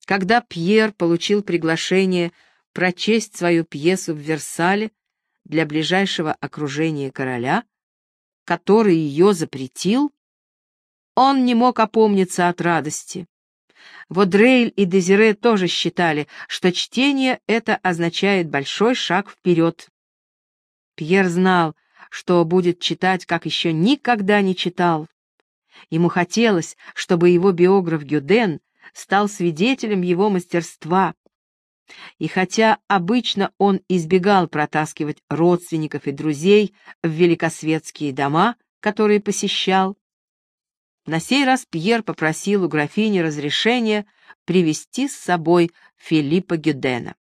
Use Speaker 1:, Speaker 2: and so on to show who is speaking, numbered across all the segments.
Speaker 1: Когда Пьер получил приглашение прочесть свою пьесу в Версале для ближайшего окружения короля, который ее запретил, он не мог опомниться от радости. Водрейль и Дезире тоже считали, что чтение это означает большой шаг вперед. Пьер знал, что будет читать, как еще никогда не читал. Ему хотелось, чтобы его биограф Гюден стал свидетелем его мастерства. И хотя обычно он избегал протаскивать родственников и друзей в великосветские дома, которые посещал, на сей раз Пьер попросил у графини разрешения привести с собой Филиппа Гюдена.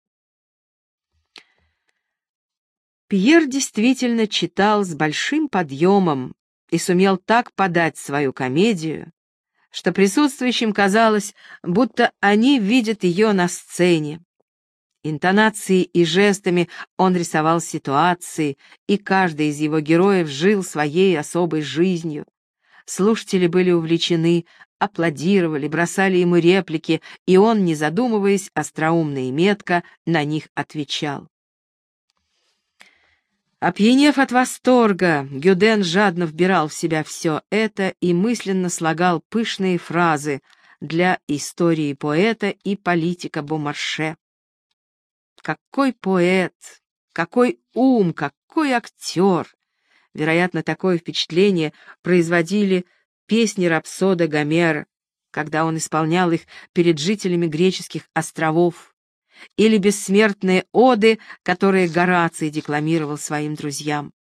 Speaker 1: Пьер действительно читал с большим подъемом и сумел так подать свою комедию, что присутствующим казалось, будто они видят ее на сцене. Интонацией и жестами он рисовал ситуации, и каждый из его героев жил своей особой жизнью. Слушатели были увлечены, аплодировали, бросали ему реплики, и он, не задумываясь, остроумно и метко на них отвечал. Опьянев от восторга, Гюден жадно вбирал в себя все это и мысленно слагал пышные фразы для истории поэта и политика Бомарше. Какой поэт, какой ум, какой актер! Вероятно, такое впечатление производили песни рапсода Гомера, когда он исполнял их перед жителями греческих островов, или бессмертные оды, которые Гораций декламировал своим друзьям.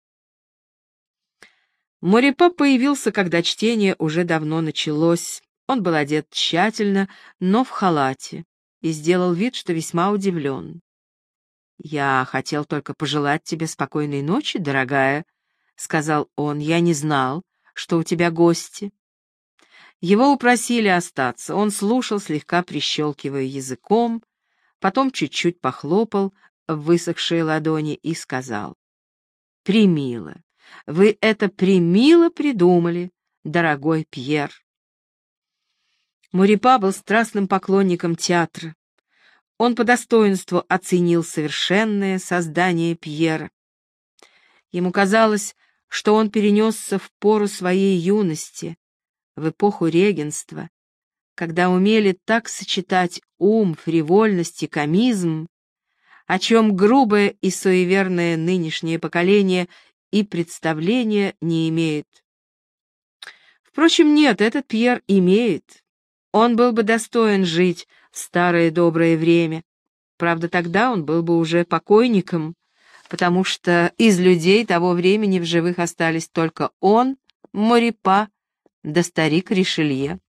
Speaker 1: Морепа появился, когда чтение уже давно началось. Он был одет тщательно, но в халате, и сделал вид, что весьма удивлен. «Я хотел только пожелать тебе спокойной ночи, дорогая», — сказал он. «Я не знал, что у тебя гости». Его упросили остаться. Он слушал, слегка прищелкивая языком, потом чуть-чуть похлопал в высохшие ладони и сказал: «Премило, вы это премило придумали, дорогой Пьер». Морепа был страстным поклонником театра. Он по достоинству оценил совершенное создание Пьера. Ему казалось, что он перенесся в пору своей юности, в эпоху регенства, когда умели так сочетать ум, фривольность и комизм, о чем грубое и суеверное нынешнее поколение и представления не имеет. Впрочем, нет, этот Пьер имеет. Он был бы достоин жить в старое доброе время. Правда, тогда он был бы уже покойником, потому что из людей того времени в живых остались только он, Морепа, да старик Ришелье.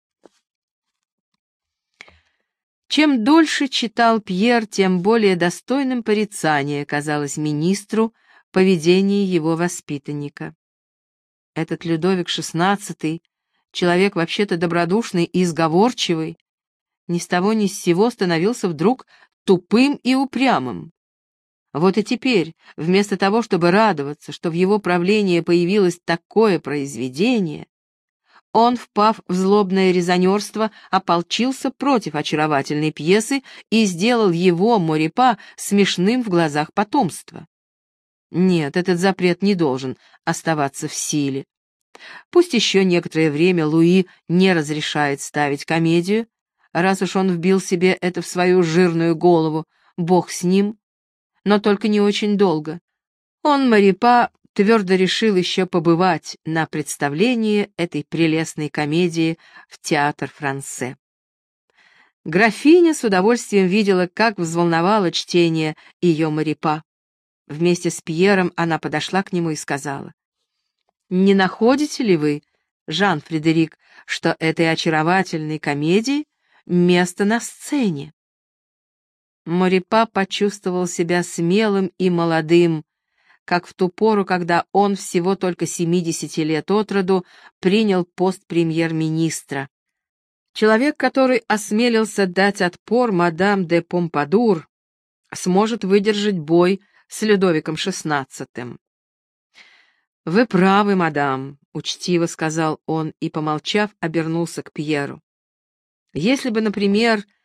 Speaker 1: Чем дольше читал Пьер, тем более достойным порицания казалось министру поведение его воспитанника. Этот Людовик XVI, человек вообще-то добродушный и изговорчивый, ни с того ни с сего становился вдруг тупым и упрямым. Вот и теперь, вместо того, чтобы радоваться, что в его правлении появилось такое произведение, он, впав в злобное резонерство, ополчился против очаровательной пьесы и сделал его, Морепа, смешным в глазах потомства. Нет, этот запрет не должен оставаться в силе. Пусть еще некоторое время Луи не разрешает ставить комедию, раз уж он вбил себе это в свою жирную голову, бог с ним, но только не очень долго. Он, Морепа, твердо решил еще побывать на представлении этой прелестной комедии в Театр Франсе. Графиня с удовольствием видела, как взволновало чтение ее Морепа. Вместе с Пьером она подошла к нему и сказала: «Не находите ли вы, Жан-Фредерик, что этой очаровательной комедии место на сцене?» Морепа почувствовал себя смелым и молодым, как в ту пору, когда он всего только 70 лет от роду принял пост премьер-министра. Человек, который осмелился дать отпор мадам де Помпадур, сможет выдержать бой с Людовиком XVI. «Вы правы, мадам», — учтиво сказал он и, помолчав, обернулся к Пьеру. «Если бы, например,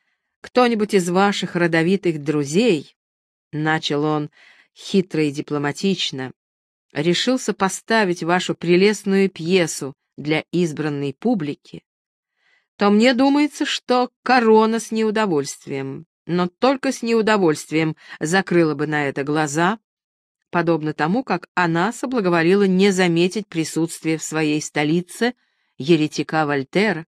Speaker 1: кто-нибудь из ваших родовитых друзей, — начал он хитро и дипломатично, — решился поставить вашу прелестную пьесу для избранной публики, то мне думается, что корона с неудовольствием, но только с неудовольствием закрыла бы на это глаза, подобно тому, как она соблаговолила не заметить присутствие в своей столице еретика Вольтера.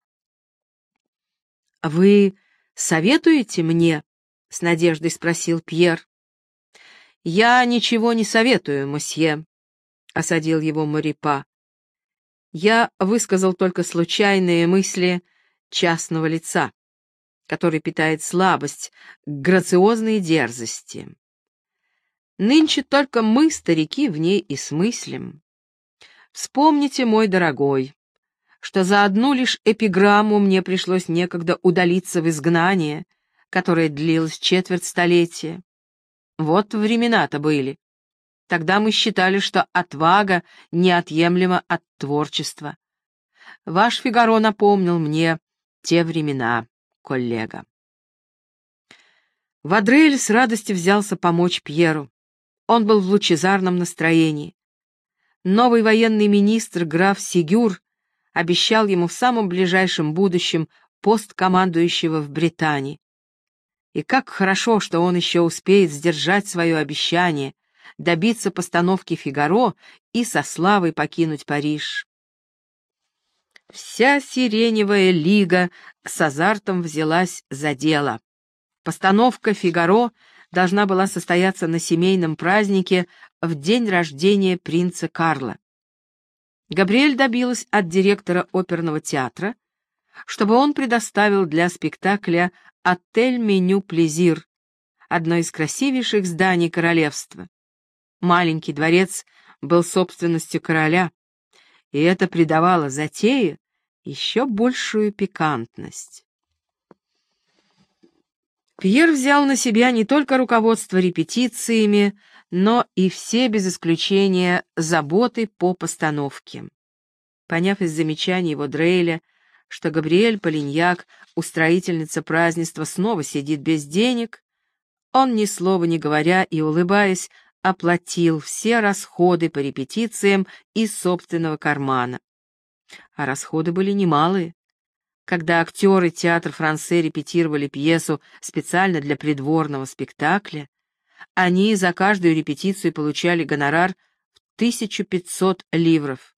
Speaker 1: «Вы советуете мне?» — с надеждой спросил Пьер. «Я ничего не советую, мосье», — осадил его Морипа. «Я высказал только случайные мысли частного лица, который питает слабость к грациозной дерзости. Нынче только мы, старики, в ней и смыслим. Вспомните, мой дорогой, что за одну лишь эпиграмму мне пришлось некогда удалиться в изгнание, которое длилось четверть столетия. Вот времена-то были. Тогда мы считали, что отвага неотъемлема от творчества. Ваш Фигаро напомнил мне те времена, коллега». Вадрель с радостью взялся помочь Пьеру. Он был в лучезарном настроении. Новый военный министр, граф Сигюр, обещал ему в самом ближайшем будущем пост командующего в Британии. И как хорошо, что он еще успеет сдержать свое обещание, добиться постановки «Фигаро» и со славой покинуть Париж. Вся Сиреневая лига с азартом взялась за дело. Постановка «Фигаро» должна была состояться на семейном празднике в день рождения принца Карла. Габриэль добилась от директора оперного театра, чтобы он предоставил для спектакля «Отель Меню Плезир», одно из красивейших зданий королевства. Маленький дворец был собственностью короля, и это придавало затее еще большую пикантность. Пьер взял на себя не только руководство репетициями, но и все, без исключения, заботы по постановке. Поняв из замечаний его Дрейля, что Габриэль Полиньяк, устроительница празднества, снова сидит без денег, он, ни слова не говоря и улыбаясь, оплатил все расходы по репетициям из собственного кармана. А расходы были немалые. Когда актеры театра Франсе репетировали пьесу специально для придворного спектакля, они за каждую репетицию получали гонорар в 1500 ливров.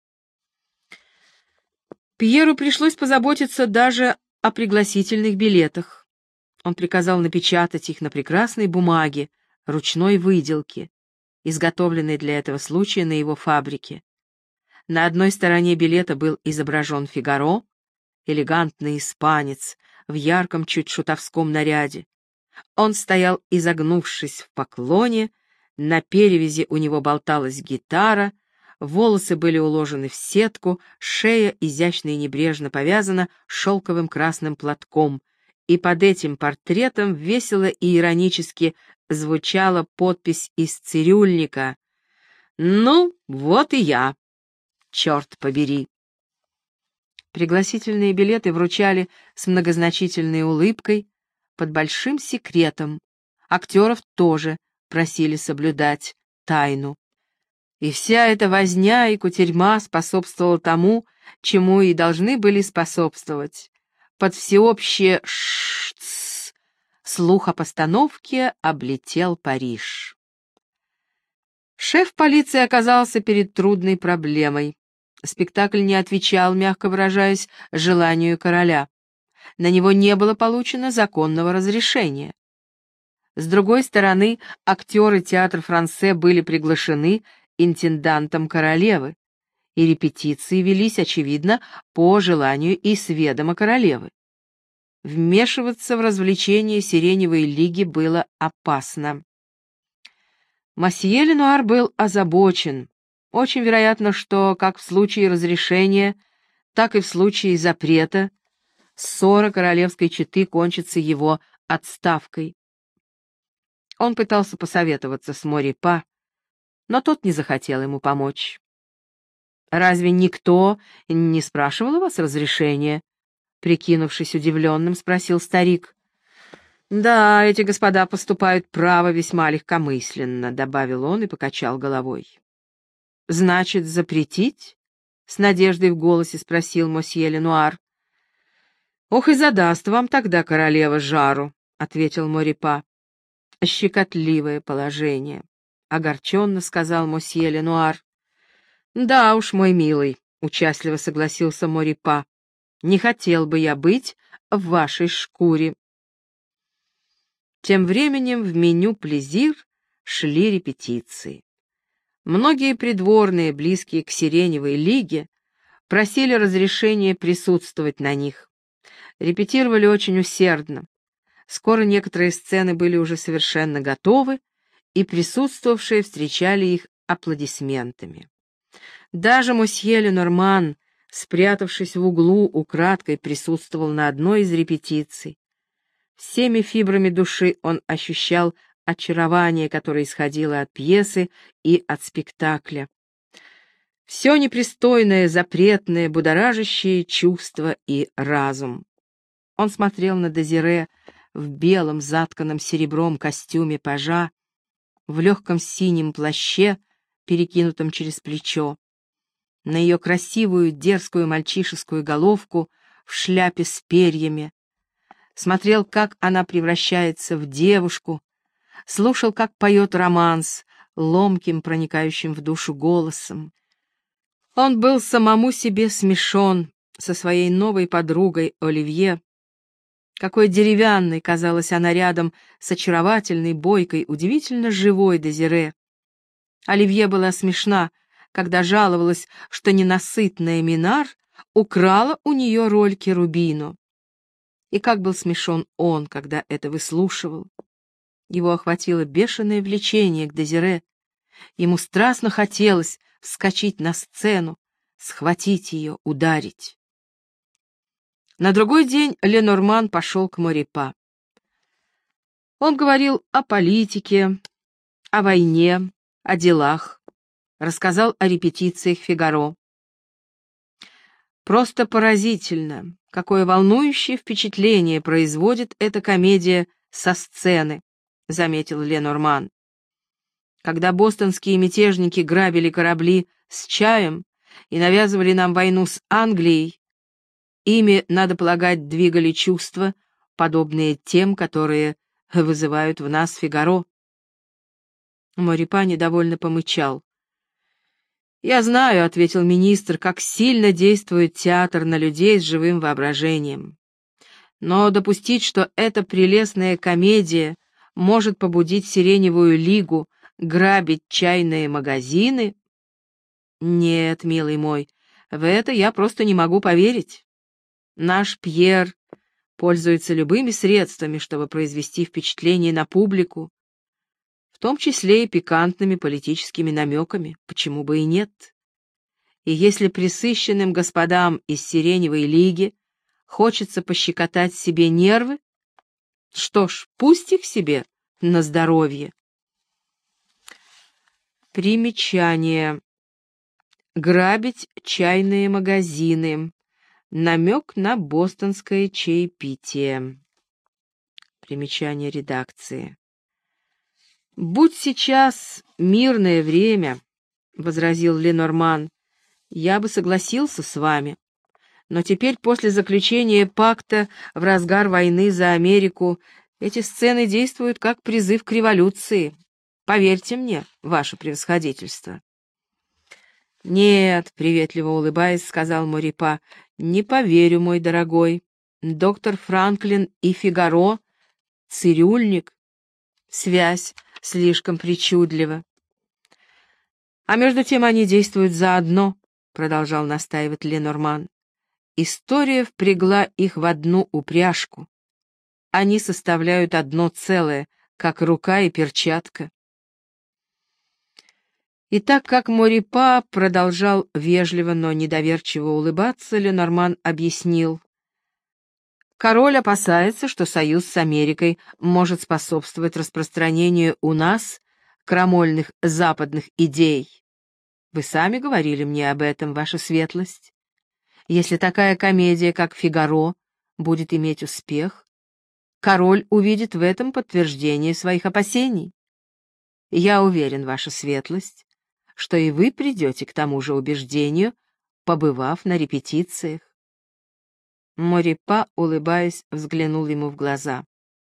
Speaker 1: Пьеру пришлось позаботиться даже о пригласительных билетах. Он приказал напечатать их на прекрасной бумаге, ручной выделки, изготовленной для этого случая на его фабрике. На одной стороне билета был изображен Фигаро, элегантный испанец в ярком, чуть шутовском наряде. Он стоял, изогнувшись в поклоне, на перевязи у него болталась гитара, волосы были уложены в сетку, шея изящно и небрежно повязана шелковым красным платком, и под этим портретом весело и иронически звучала подпись из цирюльника: «Ну, вот и я, черт побери». Пригласительные билеты вручали с многозначительной улыбкой, под большим секретом. Актеров тоже просили соблюдать тайну. И вся эта возня и кутерьма способствовала тому, чему и должны были способствовать. Под всеобщее «ш-ц» слух о постановке облетел Париж. Шеф полиции оказался перед трудной проблемой. Спектакль не отвечал, мягко выражаясь, желанию короля. На него не было получено законного разрешения. С другой стороны, актеры театра Франсе были приглашены интендантом королевы, и репетиции велись, очевидно, по желанию и с ведома королевы. Вмешиваться в развлечения Сиреневой лиги было опасно. Мосье Ленуар был озабочен. Очень вероятно, что как в случае разрешения, так и в случае запрета ссора королевской четы кончится его отставкой. Он пытался посоветоваться с Морипа, но тот не захотел ему помочь. «Разве никто не спрашивал у вас разрешения?» Прикинувшись удивленным, спросил старик. «Да, эти господа поступают право весьма легкомысленно», — добавил он и покачал головой. «Значит, запретить?» — с надеждой в голосе спросил мосье Ленуар. «Ох, и задаст вам тогда королева жару», — ответил Морипа. «Щекотливое положение», — огорченно сказал мосье Ленуар. «Да уж, мой милый», — участливо согласился Морипа. «Не хотел бы я быть в вашей шкуре». Тем временем в меню «Плезир» шли репетиции. Многие придворные, близкие к Сиреневой лиге, просили разрешения присутствовать на них. Репетировали очень усердно. Скоро некоторые сцены были уже совершенно готовы, и присутствовавшие встречали их аплодисментами. Даже мосье Ленорман, спрятавшись в углу, украдкой присутствовал на одной из репетиций. Всеми фибрами души он ощущал очарование, которое исходило от пьесы и от спектакля. Все непристойное, запретное, будоражащее чувство и разум. Он смотрел на Дезире в белом, затканном серебром костюме пажа, в легком синем плаще, перекинутом через плечо, на ее красивую, дерзкую мальчишескую головку в шляпе с перьями, смотрел, как она превращается в девушку, слушал, как поет романс, ломким, проникающим в душу голосом. Он был самому себе смешон со своей новой подругой Оливье. Какой деревянной казалась она рядом с очаровательной, бойкой, удивительно живой Дезире. Оливье была смешна, когда жаловалась, что ненасытная Минар украла у нее роль Керубино. И как был смешон он, когда это выслушивал. Его охватило бешеное влечение к Дезире. Ему страстно хотелось вскочить на сцену, схватить ее, ударить. На другой день Ленорман пошел к Морипа. Он говорил о политике, о войне, о делах, рассказал о репетициях «Фигаро». Просто поразительно, какое волнующее впечатление производит эта комедия со сцены, заметил Ленорман. Когда бостонские мятежники грабили корабли с чаем и навязывали нам войну с Англией, ими, надо полагать, двигали чувства, подобные тем, которые вызывают в нас Фигаро. Морипа недовольно помычал. «Я знаю», — ответил министр, — «как сильно действует театр на людей с живым воображением. Но допустить, что эта прелестная комедия может побудить Сиреневую лигу грабить чайные магазины? Нет, милый мой, в это я просто не могу поверить. Наш Пьер пользуется любыми средствами, чтобы произвести впечатление на публику, в том числе и пикантными политическими намеками, почему бы и нет. И если пресыщенным господам из Сиреневой лиги хочется пощекотать себе нервы, что ж, пусть их себе на здоровье. Примечание. Грабить чайные магазины. Намек на бостонское чаепитие. Примечание редакции. «Будь сейчас мирное время», — возразил Ленорман, — «я бы согласился с вами. Но теперь, после заключения пакта в разгар войны за Америку, эти сцены действуют как призыв к революции. Поверьте мне, ваше превосходительство». «Нет», — приветливо улыбаясь, сказал Морипа, — «не поверю, мой дорогой. Доктор Франклин и Фигаро — цирюльник. Связь слишком причудлива». «А между тем они действуют заодно», — продолжал настаивать Ленорман. «История впрягла их в одну упряжку. Они составляют одно целое, как рука и перчатка». И так как Морипа продолжал вежливо, но недоверчиво улыбаться, Ленорман объяснил. Король опасается, что союз с Америкой может способствовать распространению у нас крамольных западных идей. Вы сами говорили мне об этом, ваша светлость. Если такая комедия, как «Фигаро», будет иметь успех, король увидит в этом подтверждение своих опасений. Я уверен, ваша светлость, что и вы придете к тому же убеждению, побывав на репетициях. Морепа, улыбаясь, взглянул ему в глаза.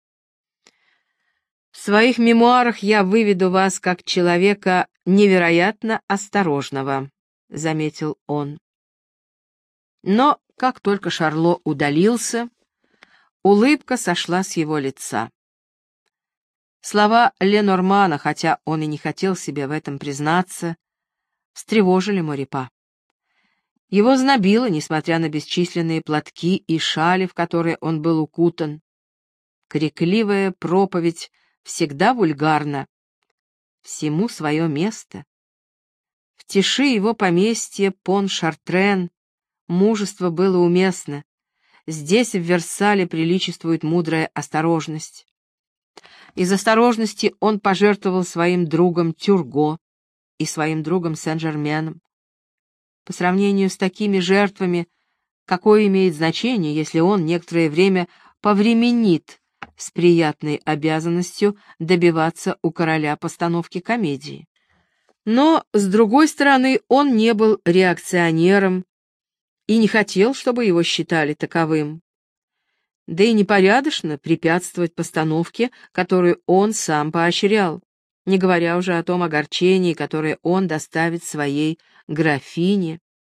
Speaker 1: В своих мемуарах я выведу вас как человека невероятно осторожного, заметил он. Но как только Шарло удалился, улыбка сошла с его лица. Слова Ленормана, хотя он и не хотел себе в этом признаться, встревожили Морепа. Его знобило, несмотря на бесчисленные платки и шали, в которые он был укутан. Крикливая проповедь всегда вульгарна. Всему свое место. В тиши его поместья Пон-Шартрен мужество было уместно. Здесь, в Версале, приличествует мудрая осторожность. Из осторожности он пожертвовал своим другом Тюрго и своим другом Сен-Жерменом. По сравнению с такими жертвами, какое имеет значение, если он некоторое время повременит с приятной обязанностью добиваться у короля постановки комедии. Но, с другой стороны, он не был реакционером и не хотел, чтобы его считали таковым. Да и непорядочно препятствовать постановке, которую он сам поощрял, не говоря уже о том огорчении, которое он доставит своей графине.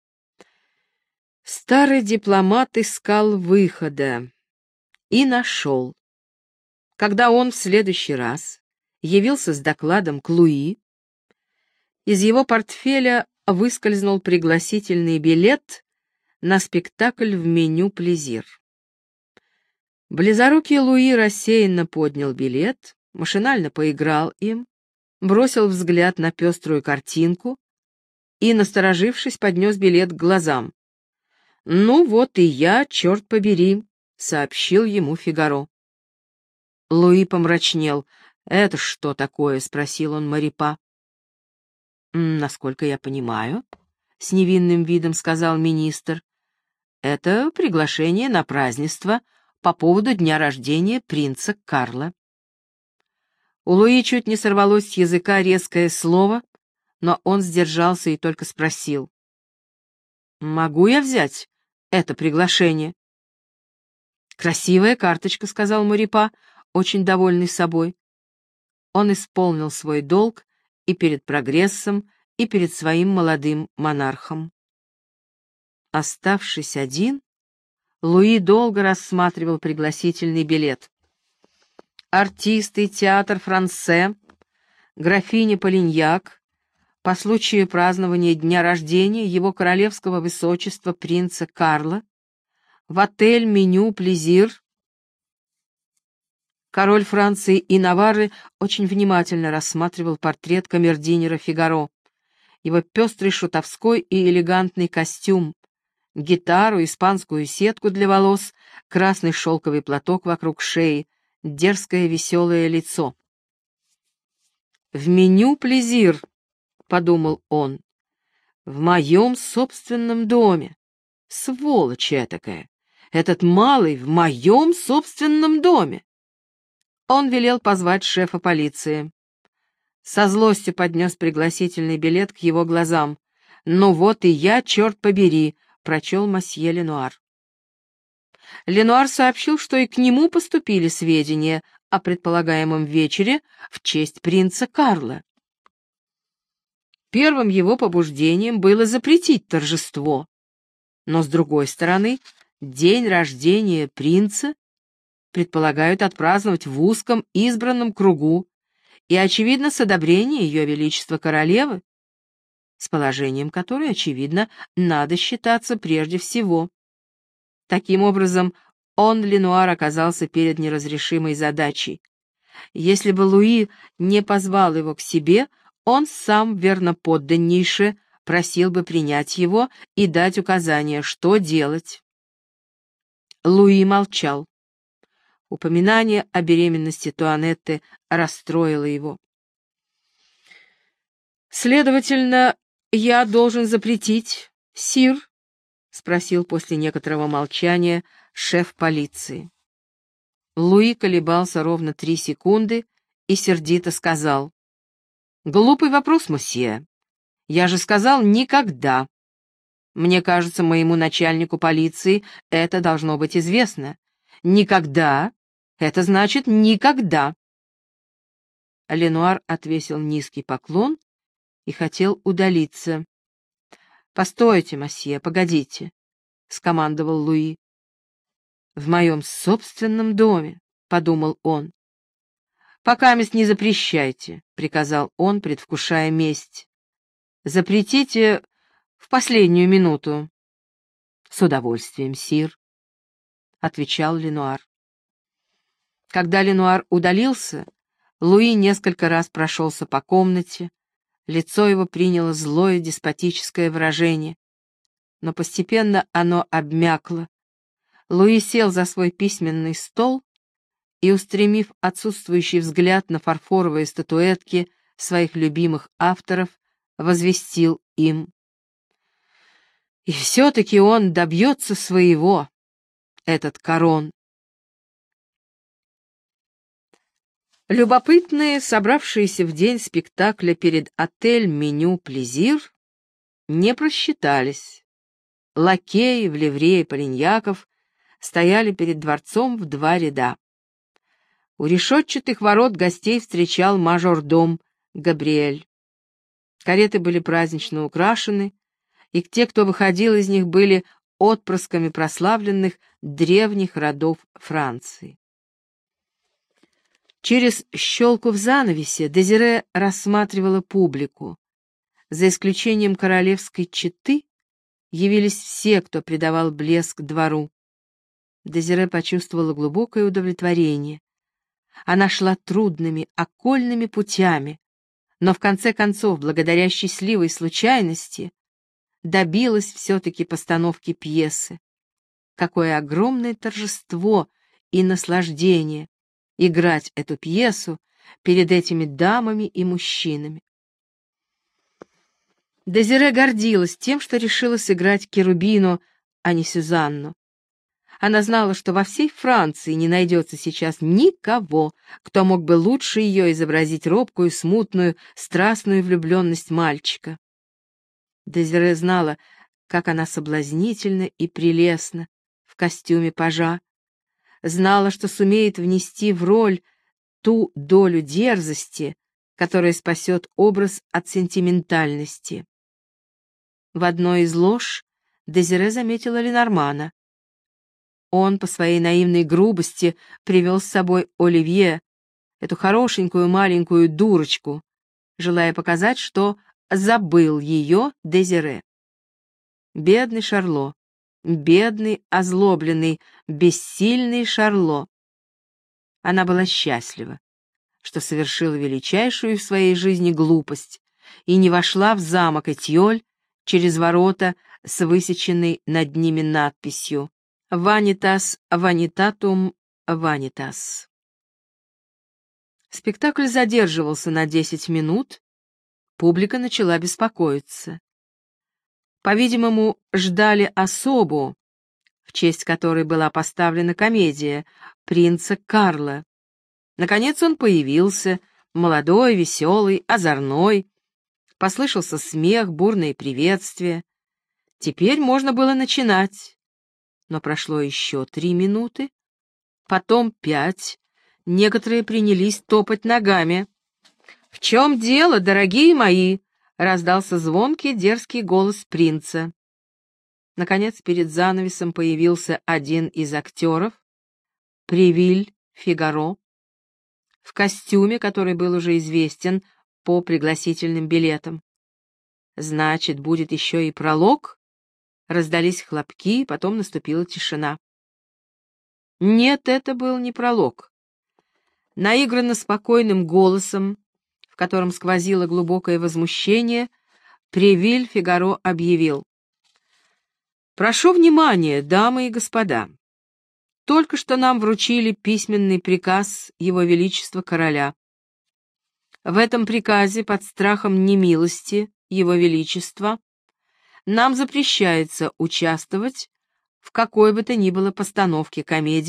Speaker 1: Старый дипломат искал выхода и нашел. Когда он в следующий раз явился с докладом к Луи, из его портфеля выскользнул пригласительный билет на спектакль в меню «Плезир». Близорукий Луи рассеянно поднял билет, машинально поиграл им, бросил взгляд на пеструю картинку и, насторожившись, поднес билет к глазам. «Ну вот и я, черт побери», — сообщил ему Фигаро. Луи помрачнел. «Это что такое?» — спросил он Морепа. «Насколько я понимаю», — с невинным видом сказал министр, — «это приглашение на празднество по поводу дня рождения принца Карла». У Луи чуть не сорвалось с языка резкое слово, но он сдержался и только спросил: «Могу я взять это приглашение?» «Красивая карточка», — сказал Морепа, очень довольный собой. Он исполнил свой долг и перед прогрессом, и перед своим молодым монархом. Оставшись один, Луи долго рассматривал пригласительный билет. Артисты, театр Франсе, графиня Полиньяк, по случаю празднования дня рождения его королевского высочества принца Карла, в отель «Меню Плезир». Король Франции и Наварры очень внимательно рассматривал портрет камердинера Фигаро, его пестрый шутовской и элегантный костюм, гитару, испанскую сетку для волос, красный шелковый платок вокруг шеи, дерзкое веселое лицо. «В меню Плезир», — подумал он, — «в моем собственном доме. Сволочь этакая! Этот малый в моем собственном доме!» Он велел позвать шефа полиции. Со злостью поднес пригласительный билет к его глазам. «Ну вот и я, черт побери», — прочел мосье Ленуар. Ленуар сообщил, что и к нему поступили сведения о предполагаемом вечере в честь принца Карла. Первым его побуждением было запретить торжество, но, с другой стороны, день рождения принца предполагают отпраздновать в узком избранном кругу и, очевидно, с одобрения Ее Величества Королевы, с положением которой, очевидно, надо считаться прежде всего. Таким образом, он, Ленуар, оказался перед неразрешимой задачей. Если бы Луи не позвал его к себе, он сам верноподданнейше просил бы принять его и дать указания, что делать. Луи молчал. Упоминание о беременности Туанетты расстроило его. «Следовательно, я должен запретить, сир?» — спросил после некоторого молчания шеф полиции. Луи колебался ровно 3 секунды и сердито сказал: «Глупый вопрос, мосье. Я же сказал «никогда». Мне кажется, моему начальнику полиции это должно быть известно. Никогда — это значит никогда». Ленуар отвесил низкий поклон и хотел удалиться. «Постойте, мосье, погодите», — скомандовал Луи. «В моем собственном доме», — подумал он. «Покамест не запрещайте», — приказал он, предвкушая месть. «Запретите в последнюю минуту». «С удовольствием, сир», — отвечал Ленуар. Когда Ленуар удалился, Луи несколько раз прошелся по комнате, лицо его приняло злое деспотическое выражение, но постепенно оно обмякло. Луи сел за свой письменный стол и, устремив отсутствующий взгляд на фарфоровые статуэтки своих любимых авторов, возвестил им: «И все-таки он добьется своего, этот Корон». Любопытные, собравшиеся в день спектакля перед отель «Меню Плезир», не просчитались. Лакеи в ливрее полиньяков стояли перед дворцом в 2 ряда. У решетчатых ворот гостей встречал мажордом Габриэль. Кареты были празднично украшены, и те, кто выходил из них, были отпрысками прославленных древних родов Франции. Через щелку в занавесе Дезире рассматривала публику. За исключением королевской четы явились все, кто придавал блеск двору. Дезире почувствовала глубокое удовлетворение. Она шла трудными, окольными путями, но в конце концов, благодаря счастливой случайности, добилась все-таки постановки пьесы. Какое огромное торжество и наслаждение играть эту пьесу перед этими дамами и мужчинами. Дезире гордилась тем, что решила сыграть Керубину, а не Сюзанну. Она знала, что во всей Франции не найдется сейчас никого, кто мог бы лучше ее изобразить робкую, смутную, страстную влюбленность мальчика. Дезире знала, как она соблазнительна и прелестна в костюме пажа, знала, что сумеет внести в роль ту долю дерзости, которая спасет образ от сентиментальности. В одной из лож Дезире заметила Ленормана. Он по своей наивной грубости привел с собой Оливье, эту хорошенькую маленькую дурочку, желая показать, что забыл ее Дезире. Бедный Шарло, бедный, озлобленный, бессильный Шарло. Она была счастлива, что совершила величайшую в своей жизни глупость и не вошла в замок Этьоль через ворота с высеченной над ними надписью «Vanitas vanitatum vanitas». Спектакль задерживался на 10 минут, публика начала беспокоиться. По-видимому, ждали особу, в честь которой была поставлена комедия, принца Карла. Наконец он появился, молодой, веселый, озорной. Послышался смех, бурные приветствия. Теперь можно было начинать. Но прошло еще 3 минуты, потом 5. Некоторые принялись топать ногами. «В чем дело, дорогие мои?» — раздался звонкий, дерзкий голос принца. Наконец, перед занавесом появился один из актеров, Превиль Фигаро, в костюме, который был уже известен по пригласительным билетам. «Значит, будет еще и пролог?» Раздались хлопки, потом наступила тишина. Нет, это был не пролог. Наигранно спокойным голосом, в котором сквозило глубокое возмущение, Превиль Фигаро объявил: «Прошу внимания, дамы и господа. Только что нам вручили письменный приказ Его Величества Короля. В этом приказе под страхом немилости Его Величества нам запрещается участвовать в какой бы то ни было постановке комедии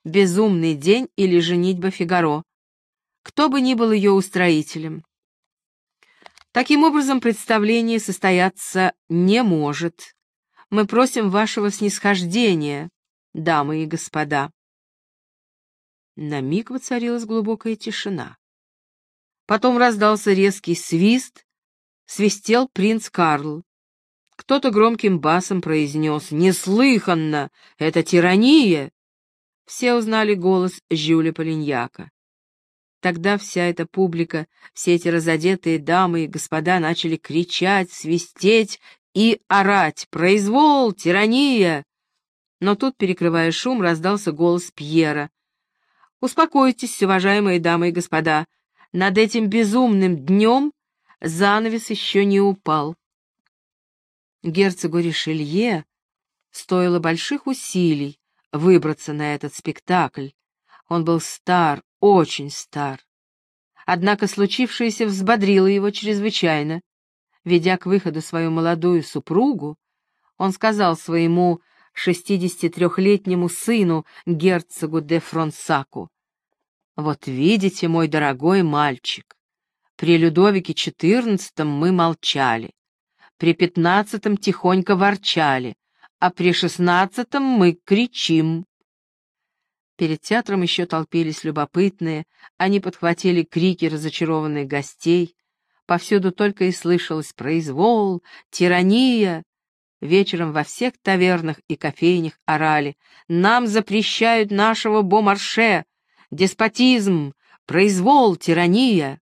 Speaker 1: «Безумный день» или «Женитьба Фигаро», кто бы ни был ее устроителем. Таким образом, представление состояться не может. Мы просим вашего снисхождения, дамы и господа. На миг воцарилась глубокая тишина. Потом раздался резкий свист, свистел принц Карл. Кто-то громким басом произнес: «Неслыханно! Это тирания!» Все узнали голос Жюля Полиньяка. Тогда вся эта публика, все эти разодетые дамы и господа начали кричать, свистеть и орать: «Произвол! Тирания!» Но тут, перекрывая шум, раздался голос Пьера: «Успокойтесь, уважаемые дамы и господа, над этим безумным днем занавес еще не упал». Герцогу Ришелье стоило больших усилий выбраться на этот спектакль. Он был стар, очень стар. Однако случившееся взбодрило его чрезвычайно. Ведя к выходу свою молодую супругу, он сказал своему 63-летнему сыну, герцогу де Фронсаку: «Вот видите, мой дорогой мальчик, при Людовике XIV мы молчали, при XV тихонько ворчали, а при XVI мы кричим». Перед театром еще толпились любопытные, они подхватили крики разочарованных гостей. Повсюду только и слышалось: «Произвол! Тирания!» Вечером во всех тавернах и кофейнях орали: «Нам запрещают нашего бомарше! Деспотизм! Произвол! Тирания!»